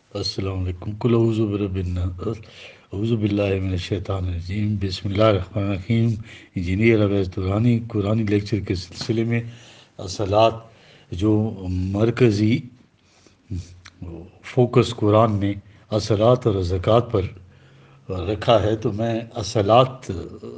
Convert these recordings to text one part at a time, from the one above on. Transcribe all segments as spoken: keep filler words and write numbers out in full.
السلام علیکم کل اعوذ برب الناس اعوذ باللہ من الشیطان الرجیم بسم اللہ الرحمن الرحیم انجینئر اویس درانی قرآنی لیکچر کے سلسلے میں الصلاۃ جو مرکزی فوکس قرآن میں الصلاۃ اور زکوٰۃ پر رکھا ہے، تو میں الصلاۃ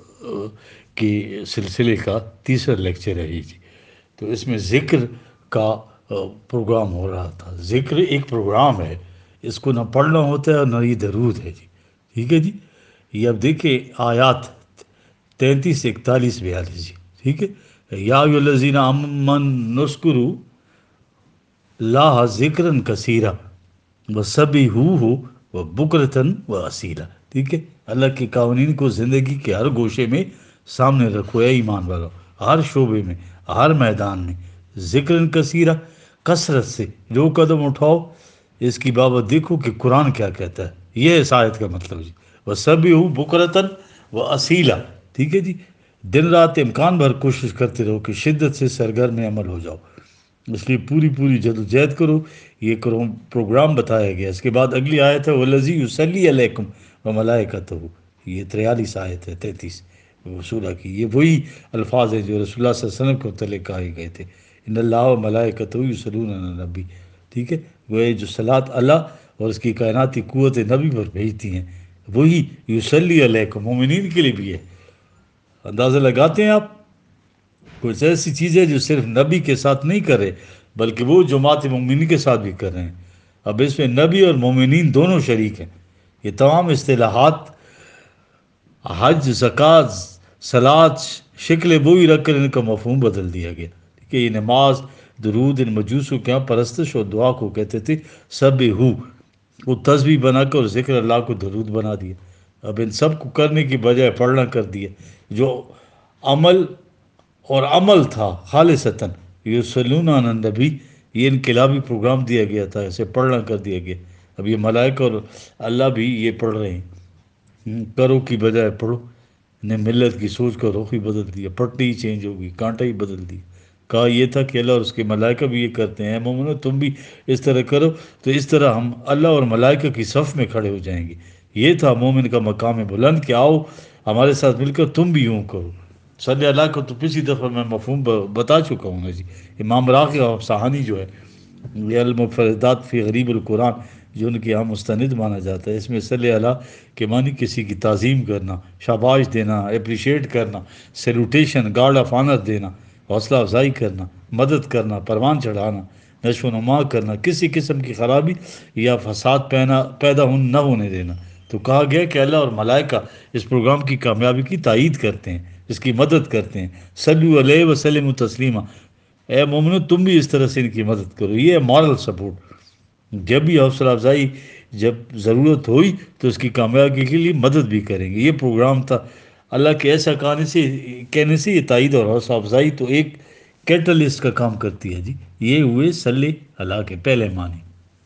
کے سلسلے کا تیسرا لیکچر ہے یہ جی۔ تو اس میں ذکر کا پروگرام ہو رہا تھا۔ ذکر ایک پروگرام ہے، اس کو نہ پڑھنا ہوتا ہے اور نہ یہ درود ہے جی، ٹھیک ہے جی۔ یہ اب دیکھیں آیات تینتیس اکتالیس بیالیس جی، ٹھیک ہے۔ یا ایھا الذین آمنوا اذکروا اللہ ذکرا کثیرا وسبحوہ وبکرۃ واصیلا، ٹھیک ہے۔ اللہ کے قوانین کو زندگی کے ہر گوشے میں سامنے رکھو اے ایمان والو، ہر شعبے میں، ہر میدان میں ذکر کثیرہ، کثرت سے جو قدم اٹھاؤ اس کی بابت دیکھو کہ قرآن کیا کہتا ہے۔ یہ ہے اس آیت کا مطلب جی۔ وسبحوہ بکرۃ واصیلا، ٹھیک ہے جی۔ دن رات امکان بھر کوشش کرتے رہو کہ شدت سے سرگرم عمل ہو جاؤ، اس لیے پوری پوری جدوجہد کرو۔ یہ کرو پروگرام بتایا گیا۔ اس کے بعد اگلی آیت ہے والذی یصلی علیکم وملائکتہ، یہ تریالیس آیت ہے، تینتیس سورہ کی۔ یہ وہی الفاظ ہیں جو رسول اللہ صلی اللہ علیہ وسلم کے متعلق کہے گئے تھے، ان اللہ و ملائکتہ یصلون علی النبی، ٹھیک ہے۔ وہ جو صلاۃ اللہ اور اس کی کائناتی قوت نبی پر بھیجتی ہیں، وہی یصلی علیکم مومنین کے لیے بھی ہے۔ اندازہ لگاتے ہیں آپ، کچھ ایسی چیز ہے جو صرف نبی کے ساتھ نہیں کر رہے بلکہ وہ جماعت مومنین کے ساتھ بھی کر رہے ہیں۔ اب اس میں نبی اور مومنین دونوں شریک ہیں۔ یہ تمام اصطلاحات حج، زکوٰۃ، صلاۃ، شکل وہی رکھ کر ان کا مفہوم بدل دیا گیا، ٹھیک ہے۔ یہ نماز، درود ان مجوسوں کے یہاں پرستش اور دعا کو کہتے تھے سبحو، وہ تسبیح بنا کر اور ذکر اللہ کو درود بنا دیا۔ اب ان سب کو کرنے کی بجائے پڑھنا کر دیا، جو عمل اور عمل تھا خالصتاً یصلون علی النبی، یہ انقلابی پروگرام دیا گیا تھا، اسے پڑھنا کر دیا گیا۔ اب یہ ملائکہ اور اللہ بھی یہ پڑھ رہے ہیں۔ کرو کی بجائے پڑھو نے ملت کی سوچ کا رخ ہی بدل دیا، پٹی ہی چینج ہوگی، کانٹا ہی بدل دیا۔ کہا یہ تھا کہ اللہ اور اس کے ملائکہ بھی یہ کرتے ہیں، اے مومنو تم بھی اس طرح کرو، تو اس طرح ہم اللہ اور ملائکہ کی صف میں کھڑے ہو جائیں گے۔ یہ تھا مومن کا مقام بلند کہ آؤ ہمارے ساتھ مل کر تم بھی یوں کرو۔ صلی اللہ کو تو پچھلی دفعہ میں مفہوم بتا چکا ہوں نا جی۔ امام راغب صحانی جو ہے، یہ المفردات فی غریب القرآن، جو ان کے یہاں مستند مانا جاتا ہے، اس میں صلی اللہ کے معنی کسی کی تعظیم کرنا، شاباش دینا، اپریشیٹ کرنا، سیلوٹیشن، گارڈ آف آنر دینا، حوصلہ افزائی کرنا، مدد کرنا، پروان چڑھانا، نشو و نما کرنا، کسی قسم کی خرابی یا فساد پینا پیدا نہ ہونے دینا۔ تو کہا گیا کہ اللہ اور ملائکہ اس پروگرام کی کامیابی کی تائید کرتے ہیں، اس کی مدد کرتے ہیں۔ صلو علیہ وسلم تسلیما، اے مومنو تم بھی اس طرح سے ان کی مدد کرو۔ یہ ہے مارل سپورٹ۔ جب بھی حوصلہ افزائی جب ضرورت ہوئی تو اس کی کامیابی کے لیے مدد بھی کریں گے۔ یہ پروگرام تھا اللہ کے ایسا کہنے سے کہنے سے یہ تائید اور حوصلہ افزائی تو ایک کیٹلسٹ کا کام کرتی ہے جی۔ یہ ہوئے صلی اللہ کے پہلے معنی۔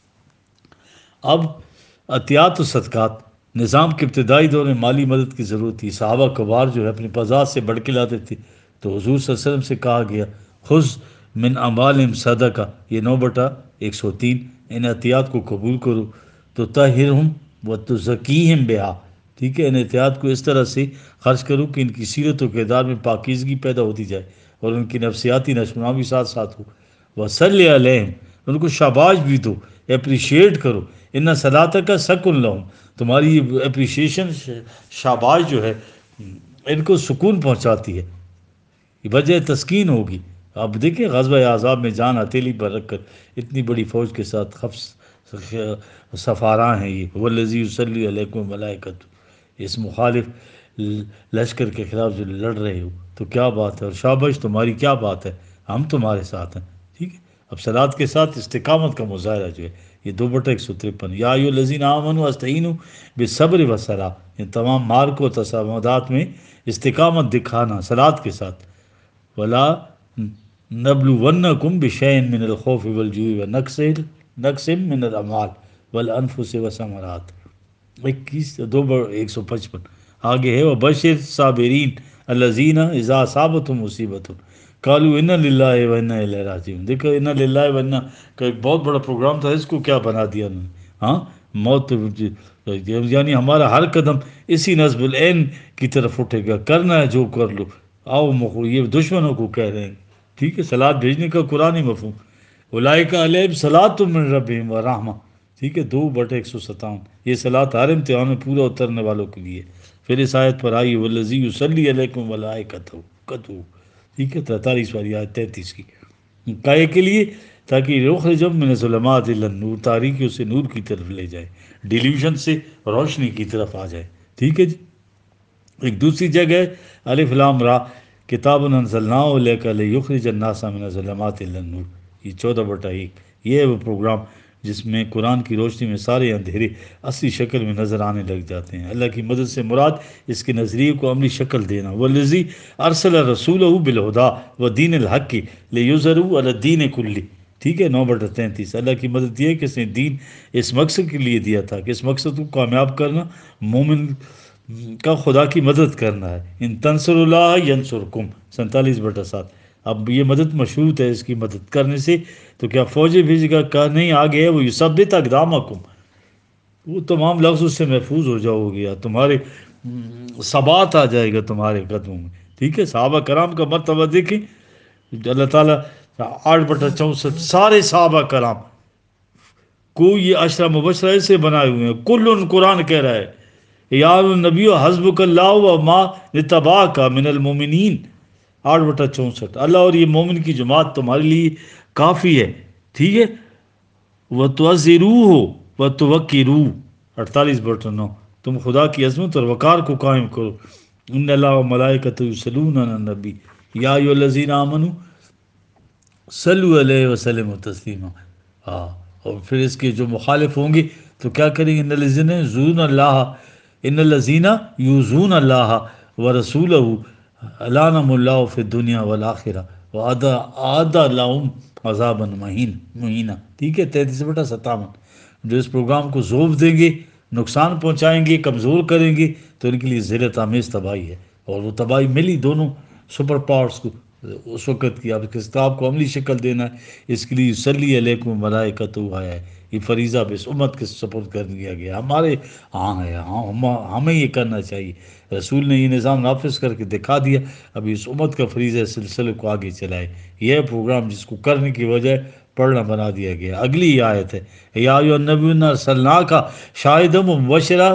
اب عطیات و صدقات، نظام کے ابتدائی دور میں مالی مدد کی ضرورت تھی، صحابہ کبار جو ہے اپنے پزاد سے بڑھ کے لاتے تھے، تو حضور صلی اللہ علیہ وسلم سے کہا گیا خذ من اموالہم صدقہ، یہ نو بٹا ایک سو تین، ان عطیات کو قبول کرو تو طہرہم و تزکیہم بہا، ٹھیک ہے۔ ان عطیات کو اس طرح سے خرچ کرو کہ ان کی سیرت و کردار میں پاکیزگی پیدا ہوتی جائے اور ان کی نفسیاتی نشوونما بھی ساتھ ساتھ ہو۔ وصلی علیہم، ان کو شاباش بھی دو، اپریشیٹ کرو۔ ان صلاتک سکن لہم، تمہاری یہ اپریشیشن، شاباش جو ہے ان کو سکون پہنچاتی ہے، یہ وجہ تسکین ہوگی۔ اب دیکھیں غزوہ احزاب میں جان ہتھیلی پر رکھ کر اتنی بڑی فوج کے ساتھ خفص سفاراں ہیں، یہ والذی یصلی علیکم ملائکۃ، اس مخالف لشکر کے خلاف جو لڑ رہے ہو تو کیا بات ہے، اور شابش تمہاری کیا بات ہے، ہم تمہارے ساتھ ہیں، ٹھیک ہے۔ اب صلات کے ساتھ استقامت کا مظاہرہ جو ہے، یہ دو بٹا ایک سو ترپن، یا ایھا الذین آمنوا استعینوا بالصبر والصلاۃ، ان تمام مارک و تصامدات میں استقامت دکھانا صلات کے ساتھ۔ ولا نبلونکم بشیء من الخوف والجوع ونقص نقص من الاموال والانفس والثمرات، اکیس دو بر ایک سو پچپن۔ آگے ہے وبشر صابرین الذین اذا اصابتهم مصیبۃ قالوا انا للہ و انا الیہ راجعون۔ دیکھو انا للہ و انا کا ایک بہت بڑا پروگرام تھا، اس کو کیا بنا دیا انہوں نے، ہاں موت یعنی ہمارا ہر قدم اسی نصب العین کی طرف اٹھے گا، کرنا ہے جو کر لو، آؤ مخو یہ دشمنوں کو کہہ رہے ہیں، ٹھیک ہے، سلاد بھیجنے کا قرآن ہی مفہوم، اولئک علیہم صلاۃ من ربہم و رحمہ، ٹھیک ہے، دو بٹے ایک سو ستاون، یہ صلاۃ ہر امتحان میں پورا اترنے والوں کے لیے۔ پھر اس آیت پر آئی والذی یصلی علیکم ملائکتہ کتو، ٹھیک ہے، تینتالیس والی آیت تینتیس کی، کائے کے لیے؟ تاکہ یخرجہم من الظلمات الی النور، تاریکیوں سے نور کی طرف لے جائے، ڈیلیوژن سے روشنی کی طرف آ جائے، ٹھیک ہے جی۔ ایک دوسری جگہ ہے الف لام را کتاب انزلناہ الیک لیخرج الناس من الظلمات الی النور، یہ چودہ بٹا ایک، یہ ہے وہ پروگرام جس میں قرآن کی روشنی میں سارے اندھیرے اصلی شکل میں نظر آنے لگ جاتے ہیں۔ اللہ کی مدد سے مراد اس کے نظریے کو عملی شکل دینا، والذی ارسل رسولہ بالہدی ودین الحق لیظہرہ علی الدین کلہ، ٹھیک ہے، نو بٹا تینتیس۔ اللہ کی مدد یہ ہے کہ اس نے دین اس مقصد کے لیے دیا تھا کہ اس مقصد کو کامیاب کرنا، مومن کا خدا کی مدد کرنا ہے، ان تنصر اللہ ینصرکم، سینتالیس بٹا سات۔ اب یہ مدد مشروط ہے اس کی مدد کرنے سے، تو کیا فوجیں بھیج گا؟ کہا نہیں، آگے ہے وہ یثبت اقدامکم، وہ تمام لفظ اس سے محفوظ ہو جاؤ گے، یا تمہارے ثبات آ جائے گا تمہارے قدموں میں، ٹھیک ہے۔ صحابہ کرام کا مرتبہ دیکھیں، اللہ تعالیٰ آٹھ بٹا چونسٹھ، سارے صحابہ کرام کو یہ عشرہ مبشرہ سے بنائے ہوئے ہیں، کل قرآن کہہ رہا ہے یا النبی حسبک اللہ و ما اتبعک من المؤمنین، آٹھ بٹا چونسٹھ، اللہ اور یہ مومن کی جماعت تمہارے لیے کافی ہے، ٹھیک ہے۔ وَتُعَزِّرُوهُ وَتُوَقِّرُوهُ، اڑتالیس بٹا نو، تم خدا کی عظمت اور وقار کو قائم کرو، ان اللہ و ملائکتہ یصلون علی النبی یا ایھا الذین آمنوا صلوا علیہ وسلم تسلیما، ہاں، اور پھر اس کے جو مخالف ہوں گے تو کیا کریں گے؟ ان الذین یؤذون اللہ ان الذین یؤذون اللہ ورسولہ لعنہم اللہ فی الدنیا والآخرہ وأعد لهم عذابا مہین مہینہ، ٹھیک ہے، تینتیس بٹا ستاون۔ جو اس پروگرام کو ذوب دیں گے، نقصان پہنچائیں گے، کمزور کریں گے، تو ان کے لیے ذلت آمیز تباہی ہے، اور وہ تباہی ملی دونوں سپر پاورز کو اس وقت کی۔ اب اس کتاب کو عملی شکل دینا ہے، اس کے لیے یصلی علیکم ملائکتہ آیا ہے، یہ فریضہ اب اس امت کے سپرد کر دیا گیا، ہمارے ہاں ہے، ہاں ہمیں یہ کرنا چاہیے، رسول نے یہ نظام نافذ کر کے دکھا دیا، ابھی اس امت کا فریضہ ہے سلسلے کو آگے چلائے، یہ پروگرام جس کو کرنے کی وجہ پڑھنا بنا دیا گیا۔ اگلی آیت ہے یا ایھا النبی انا ارسلناک شاہدا ومبشرا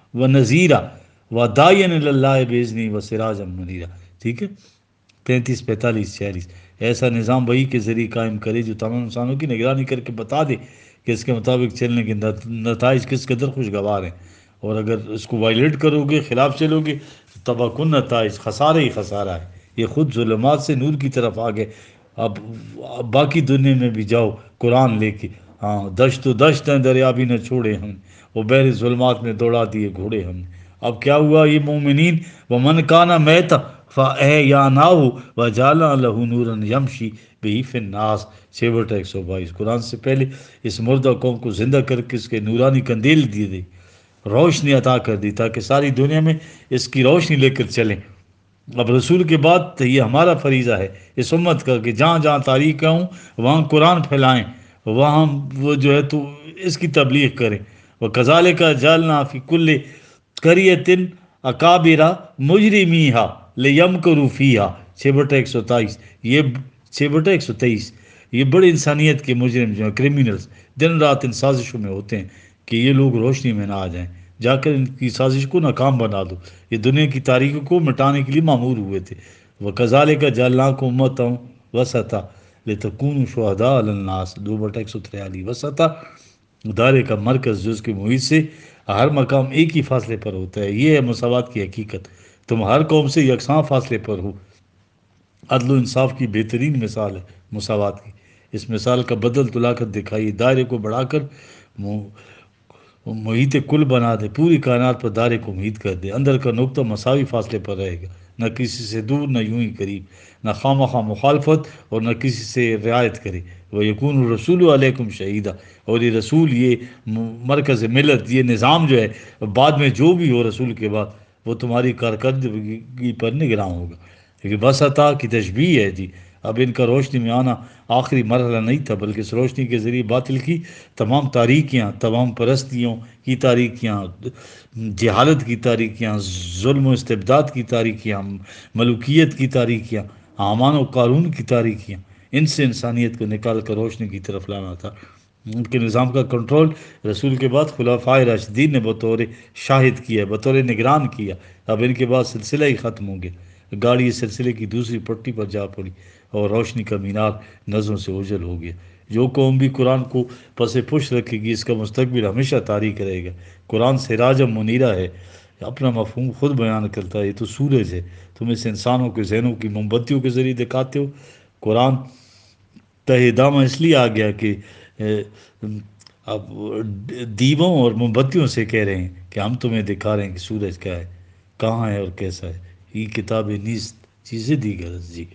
ونذیرا وداعیا الی اللہ باذنہ وسراجا منیرا، ٹھیک ہے، تینتیس پینتالیس چھیالیس۔ ایسا نظام وحی کے ذریعے قائم کرے جو تمام انسانوں کی نگرانی کر کے بتا دے کہ اس کے مطابق چلنے کے نتائج کس قدر خوشگوار ہیں، اور اگر اس کو وائلیٹ کرو گے، خلاف چلو گے، تو تباہ کن نتائج، خسارہ ہی خسارہ ہے۔ یہ خود ظلمات سے نور کی طرف آ گئے، اب اب باقی دنیا میں بھی جاؤ قرآن لے کے، ہاں، دشت و دشت ہیں دریا بھی نہ چھوڑے ہم، وہ بحر ظلمات میں دوڑا دیے گھوڑے ہم نے۔ اب کیا ہوا؟ یہ مومنین ومن کان میتا فاحییناہ وجعلنا لہ نورا یمشی بہ فی الناس، چھ بٹا ایک سو بائیس۔ قرآن سے پہلے اس مردہ قوم کو زندہ کر کے اس کے نورانی کندیل دیے دی، روشنی عطا کر دی، تاکہ ساری دنیا میں اس کی روشنی لے کر چلیں۔ اب رسول کے بعد تو یہ ہمارا فریضہ ہے اس امت کا کہ جہاں جہاں تاریخیں ہوں وہاں قرآن پھیلائیں، وہاں وہ جو ہے تو اس کی تبلیغ کریں۔ وَكَذَلِكَ جَعَلْنَا فِي كُلِّ قَرْيَةٍ أَكَابِرَ مُجْرِمِيهَا لِيَمْكُرُوا فِيهَا، چھ بٹا ایک سو تائیس، یہ چھ بٹا ایک سو تیئیس، یہ بڑی انسانیت کے مجرم جو ہیں، کرمنلز، دن رات ان سازشوں میں ہوتے ہیں کہ یہ لوگ روشنی میں نہ آ جائیں، جا کر ان کی سازش کو ناکام بنا دو، یہ دنیا کی تاریکی کو مٹانے کے لیے معمور ہوئے تھے۔ وَكَذَلِكَ جَعَلْنَاكُمْ أُمَّةً وَسَطًا لِتَكُونُوا شُهَدَاءَ عَلَى النَّاسِ، دو بٹا ایک سو تریالیس۔ وسطا دائرے کا مرکز جو اس کے محیط سے ہر مقام ایک ہی فاصلے پر ہوتا ہے، یہ ہے مساوات کی حقیقت، تم ہر قوم سے یکساں فاصلے پر ہو۔ عدل و انصاف کی بہترین مثال ہے مساوات کی، اس مثال کا بدل تلا کر دکھائیے، دائرے کو بڑھا کر محیط کل بنا دے، پوری کائنات پر دائرے کو محیط کر دے، اندر کا نقطہ مساوی فاصلے پر رہے گا، نہ کسی سے دور نہ یوں ہی قریب، نہ خواہ مخواہ مخالفت اور نہ کسی سے رعایت کرے۔ وَيَكُونُ الرَّسُولُ عَلَيْكُمْ شَهِيدًا، اور یہ رسول، یہ مرکز ملت، یہ نظام جو ہے بعد میں جو بھی ہو رسول کے بعد، وہ تمہاری کارکردگی پر نگراں ہوگا۔ لیکن وسطا کی تشبیہ ہے جی، اب ان کا روشنی میں آنا آخری مرحلہ نہیں تھا، بلکہ اس روشنی کے ذریعے باطل کی تمام تاریکیاں، تمام پرستیوں کی تاریکیاں، جہالت کی تاریکیاں، ظلم و استبداد کی تاریکیاں، ملوکیت کی تاریکیاں، حامان و قارون کی تاریکیاں، ان سے انسانیت کو نکال کر روشنی کی طرف لانا تھا۔ ان کے نظام کا کنٹرول رسول کے بعد خلفائے راشدین نے بطور شاہد کیا، بطور نگران کیا۔ اب ان کے بعد سلسلہ ہی ختم ہو گیا، گاڑی اس سلسلے کی دوسری پٹی پر جا پڑی اور روشنی کا مینار نظروں سے اوجھل ہو گیا۔ جو قوم بھی قرآن کو پس پش رکھے گی، اس کا مستقبل ہمیشہ تاریک رہے گا۔ قرآن سراج منیرہ ہے، اپنا مفہوم خود بیان کرتا ہے۔ یہ تو سورج ہے، تم اس انسانوں کے ذہنوں کی موم بتیوں کے ذریعے دکھاتے ہو۔ قرآن تہ دامہ اس لیے آ گیا کہ اب دیووں اور موم بتیوں سے کہہ رہے ہیں کہ ہم تمہیں دکھا رہے ہیں کہ سورج کیا ہے، کہاں ہے اور کیسا ہے۔ یہ کتاب نیست چیزیں دی غرض جی۔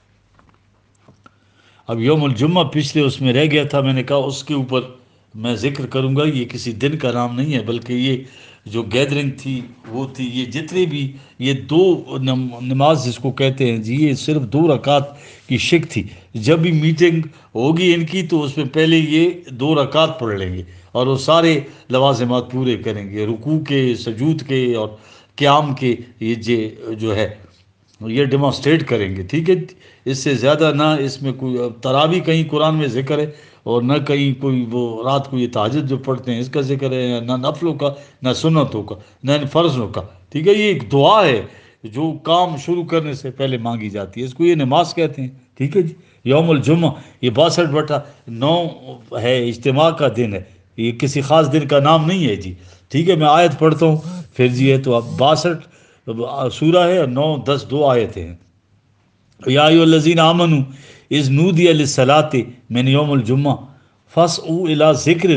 اب یوم الجمعہ پچھلے اس میں رہ گیا تھا، میں نے کہا اس کے اوپر میں ذکر کروں گا۔ یہ کسی دن کا نام نہیں ہے، بلکہ یہ جو گیدرنگ تھی وہ تھی، یہ جتنے بھی یہ دو نماز جس کو کہتے ہیں جی، یہ صرف دو رکعت کی شک تھی۔ جب بھی میٹنگ ہوگی ان کی تو اس میں پہلے یہ دو رکعت پڑھ لیں گے اور وہ سارے لوازمات پورے کریں گے، رکوع کے، سجود کے اور قیام کے، یہ جو ہے یہ ڈیمانسٹریٹ کریں گے، ٹھیک ہے۔ اس سے زیادہ نہ اس میں کوئی تراویح کہیں قرآن میں ذکر ہے اور نہ کہیں کوئی وہ رات کو یہ تہجد جو پڑھتے ہیں اس کا ذکر ہے، نہ نفلوں کا، نہ سنتوں کا، نہ ان فرضوں کا، ٹھیک ہے۔ یہ ایک دعا ہے جو کام شروع کرنے سے پہلے مانگی جاتی ہے، اس کو یہ نماز کہتے ہیں، ٹھیک ہے جی۔ یوم الجمعہ یہ باسٹھ بٹا نو ہے، اجتماع کا دن ہے، یہ کسی خاص دن کا نام نہیں ہے جی، ٹھیک ہے۔ میں آیت پڑھتا ہوں پھر جی، ہے تو اب باسٹھ سورہ ہے اور نو دس دو آیتیں ہیں۔ یا ایھا الذین آمنوا اذ نودی للصلاۃ من یوم الجمعہ فاسعوا الی ذکر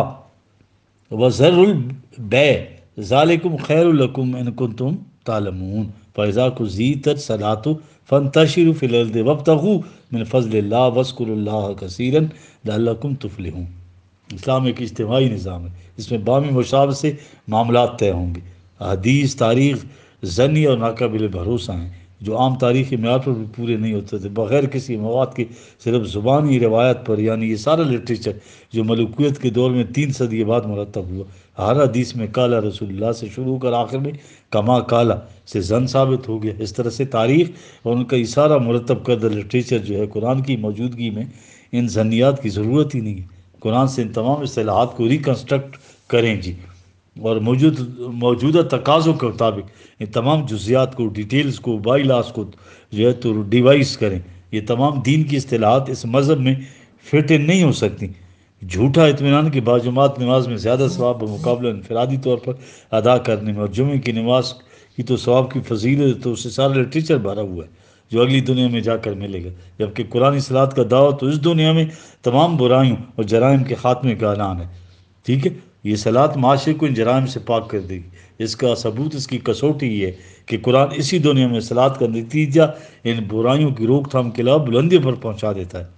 اللہ وذروا البیع ذلکم خیر لکم ان کنتم تعلمون فاذا قضیت الصلاۃ فانتشروا فی الارض وابتغوا من فضل اللہ واذکروا اللہ کثیرا لعلکم تفلحون۔ اسلام ایک اجتماعی نظام ہے، اس میں باہمی مشاورت سے معاملات طے ہوں گے۔ حدیث، تاریخ ظنی اور ناقابل بھروسہ ہیں جو عام تاریخی معیار پر بھی پورے نہیں ہوتے تھے، بغیر کسی مواد کے صرف زبانی روایت پر، یعنی یہ سارا لٹریچر جو ملوکیت کے دور میں تین صدی بعد مرتب ہوا۔ ہر حدیث میں کالا رسول اللہ سے شروع کر آخر میں کما کالا سے زن ثابت ہو گیا۔ اس طرح سے تاریخ اور ان کا یہ سارا مرتب کردہ لٹریچر جو ہے، قرآن کی موجودگی میں ان ظنیات کی ضرورت ہی نہیں ہے۔ قرآن سے ان تمام اصطلاحات کو ریکنسٹرکٹ کریں جی، اور موجود موجودہ تقاضوں کے مطابق ان تمام جزیات کو، ڈیٹیلز کو، بائی لاس کو جو ہے تو ڈیوائز کریں۔ یہ تمام دین کی اصطلاحات اس مذہب میں فٹ ان نہیں ہو سکتی۔ جھوٹا اطمینان کی باجماعت نماز میں زیادہ ثواب بمقابلہ انفرادی طور پر ادا کرنے میں، اور جمعے کی نماز کی تو ثواب کی فضیلت تو اس سے سارا لٹریچر بھرا ہوا ہے جو اگلی دنیا میں جا کر ملے گا، جبکہ قرآن اصلاحات کا دعویٰ تو اس دنیا میں تمام برائیوں اور جرائم کے خاتمے کا اعلان ہے، ٹھیک ہے۔ یہ صلاحات معاشرے کو ان جرائم سے پاک کر دے گی۔ اس کا ثبوت، اس کی کسوٹی یہ ہے کہ قرآن اسی دنیا میں صلاحات کا نتیجہ ان برائیوں کی روک تھام کے علاوہ بلندیوں پر پہنچا دیتا ہے۔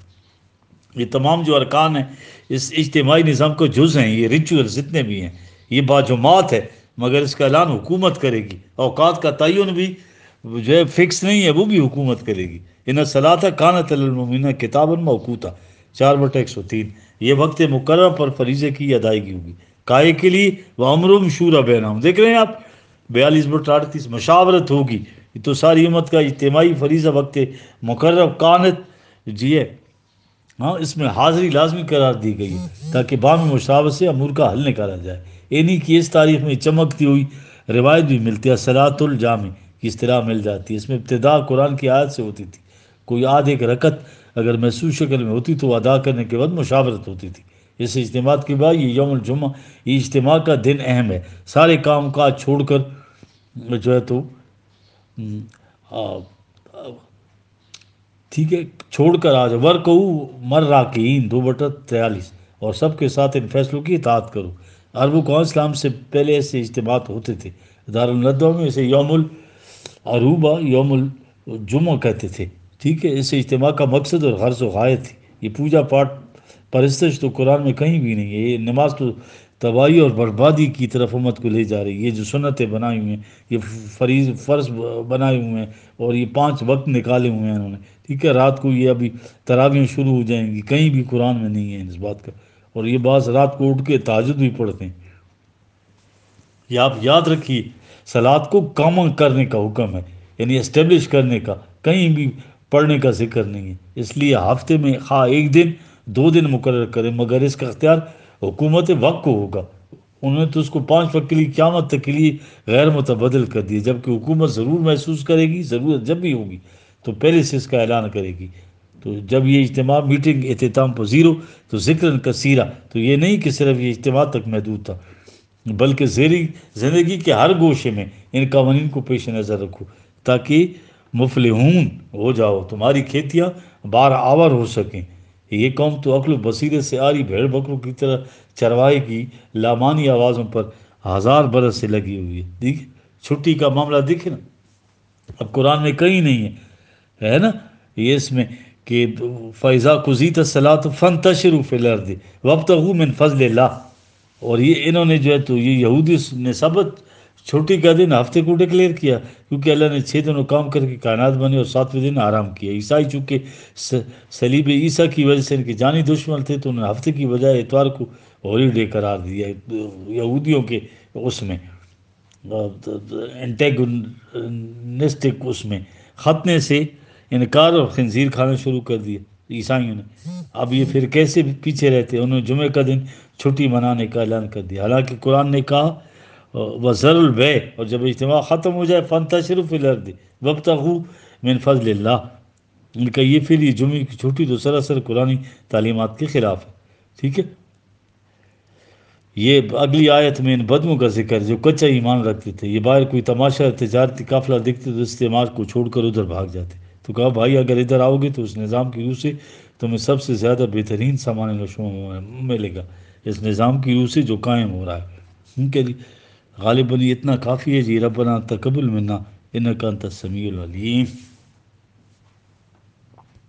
یہ تمام جو ارکان ہیں اس اجتماعی نظام کو جز ہیں، یہ ریچول جتنے بھی ہیں، یہ باجماعت ہے، مگر اس کا اعلان حکومت کرے گی۔ اوقات کا تعین بھی جو ہے فکس نہیں ہے، وہ بھی حکومت کرے گی۔ ان الصلاۃ کانت علی المؤمنین کتابا موقوتا، چار بٹا ایک سو تین، یہ وقت مقرر پر فریضے کی ادائیگی ہوگی۔ کائے کے لیے وَأَمْرُهُمْ شُورَىٰ بَيْنَهُمْ، دیکھ رہے ہیں آپ بیالیس بٹا اڑتیس، مشاورت ہوگی۔ یہ تو ساری امت کا اجتماعی فریضہ وقت مقرر کانت جی ہے، ہاں، اس میں حاضری لازمی قرار دی گئی ہے تاکہ باہمی مشاورت سے امور کا حل نکالا جائے۔ انہی کی اس تاریخ میں چمکتی ہوئی روایت بھی ملتی ہے، صلاۃ الجامع کی اصطلاح مل جاتی ہے۔ اس میں ابتدا قرآن کی آیت سے ہوتی تھی، کوئی آدھ ایک رکعت اگر محسوس شکل میں ہوتی تو ادا کرنے کے بعد مشاورت ہوتی تھی۔ اس اجتماع کے بعد یہ یوم الجمعہ، یہ اجتماع کا دن اہم ہے۔ سارے کام کاج چھوڑ کر جو ہے تو ٹھیک ہے چھوڑ کر آ جاؤ، ورکعوا مع الراکعین، دو بٹا تیالیس، اور سب کے ساتھ ان فیصلوں کی اطاعت کرو۔ عربوں کو اسلام سے پہلے ایسے اجتماعات ہوتے تھے، دارالندوہ میں اسے یوم العروبہ، یوم الجمعہ کہتے تھے، ٹھیک ہے۔ اس اجتماع کا مقصد اور غرض و غایت تھی، یہ پوجا پاٹ پرستش تو قرآن میں کہیں بھی نہیں ہے. یہ نماز تو تباہی اور بربادی کی طرف امت کو لے جا رہی ہے. یہ جو سنتیں بنائی ہوئی ہیں، یہ فریض فرض بنائے ہوئے ہیں، اور یہ پانچ وقت نکالے ہوئے ہیں انہوں نے، ٹھیک ہے. رات کو یہ ابھی تراویح شروع ہو جائیں گی، کہیں بھی قرآن میں نہیں ہے اس بات کا. اور یہ بعض رات کو اٹھ کے تہجد بھی پڑھتے ہیں. یہ آپ یاد رکھیے، سلاد کو کامن کرنے کا حکم ہے، یعنی اسٹیبلش کرنے کا، کہیں بھی پڑھنے کا ذکر نہیں ہے. اس لیے ہفتے میں خواہ ایک دن دو دن مقرر کریں، مگر اس کا اختیار حکومت وقت کو ہوگا. انہوں نے تو اس کو پانچ وقت کے لیے قیامت تک کے لیے غیر متبدل کر دیا، جبکہ حکومت ضرور محسوس کرے گی، ضرورت جب بھی ہوگی تو پہلے سے اس کا اعلان کرے گی. تو جب یہ اجتماع میٹنگ اختتام پذیر ہو تو ذکر کثیرہ، تو یہ نہیں کہ صرف یہ اجتماع تک محدود تھا، بلکہ زیری زندگی کے ہر گوشے میں ان قوانین کو پیش نظر رکھو، تاکہ مفلحون ہو جاؤ، تمہاری کھیتیاں بار آور ہو سکیں. یہ قوم تو عقل و بصیرت سے آری بھیڑ بکروں کی طرح چرواہے کی لامانی آوازوں پر ہزار برس سے لگی ہوئی ہے. دیکھ چھٹی کا معاملہ دیکھے نا، اب قرآن میں کہیں نہیں ہے، ہے نا یہ اس میں کہ فیضا قضیت الصلاۃ فانتشروا فی الارض وابتغوا من فضل اللہ. اور یہ انہوں نے جو ہے تو یہ یہودی نے سبت چھٹی کا دن ہفتے کو ڈکلیئر کیا، کیونکہ اللہ نے چھ دنوں کام کر کے کائنات بنے اور ساتویں دن آرام کیا. عیسائی چونکہ صلیب عیسیٰ کی وجہ سے ان کے جانی دشمن تھے، تو انہوں نے ہفتے کی بجائے اتوار کو ہولیڈے قرار دیا یہودیوں کے اس میں انٹیگونسٹک اس میں ختنے سے انکار اور خنزیر کھانا شروع کر دیا عیسائیوں نے. اب یہ پھر کیسے پیچھے رہتے، انہوں نے جمعہ کا دن چھٹی منانے کا اعلان کر دیا، حالانکہ قرآن نے کہا وَذَرُوا الْبَيْعَ، اور جب اجتماع ختم ہو جائے فَانْتَشِرُوا فِي الْأَرْضِ وَابْتَغُوا مِنْ فَضْلِ اللَّهِ. ان کا یہ پھر یہ جمعے کی چھٹی تو سراسر قرآنی تعلیمات کے خلاف ہے. ٹھیک ہے. یہ اگلی آیت میں ان بدموں کا ذکر ہے جو کچا ایمان رکھتے تھے. یہ باہر کوئی تماشا تجارتی قافلہ دکھتے تو استعمال کو چھوڑ کر ادھر بھاگ جاتے. تو کہا بھائی اگر ادھر آؤ گے تو اس نظام کی روح سے تمہیں سب سے زیادہ بہترین سامان نشو ملے گا، اس نظام کی روح سے جو قائم ہو رہا ہے. ان کے لیے غالباً یہ اتنا کافی ہے جی. ربنا تقبل منا انک انت السمیع العلیم.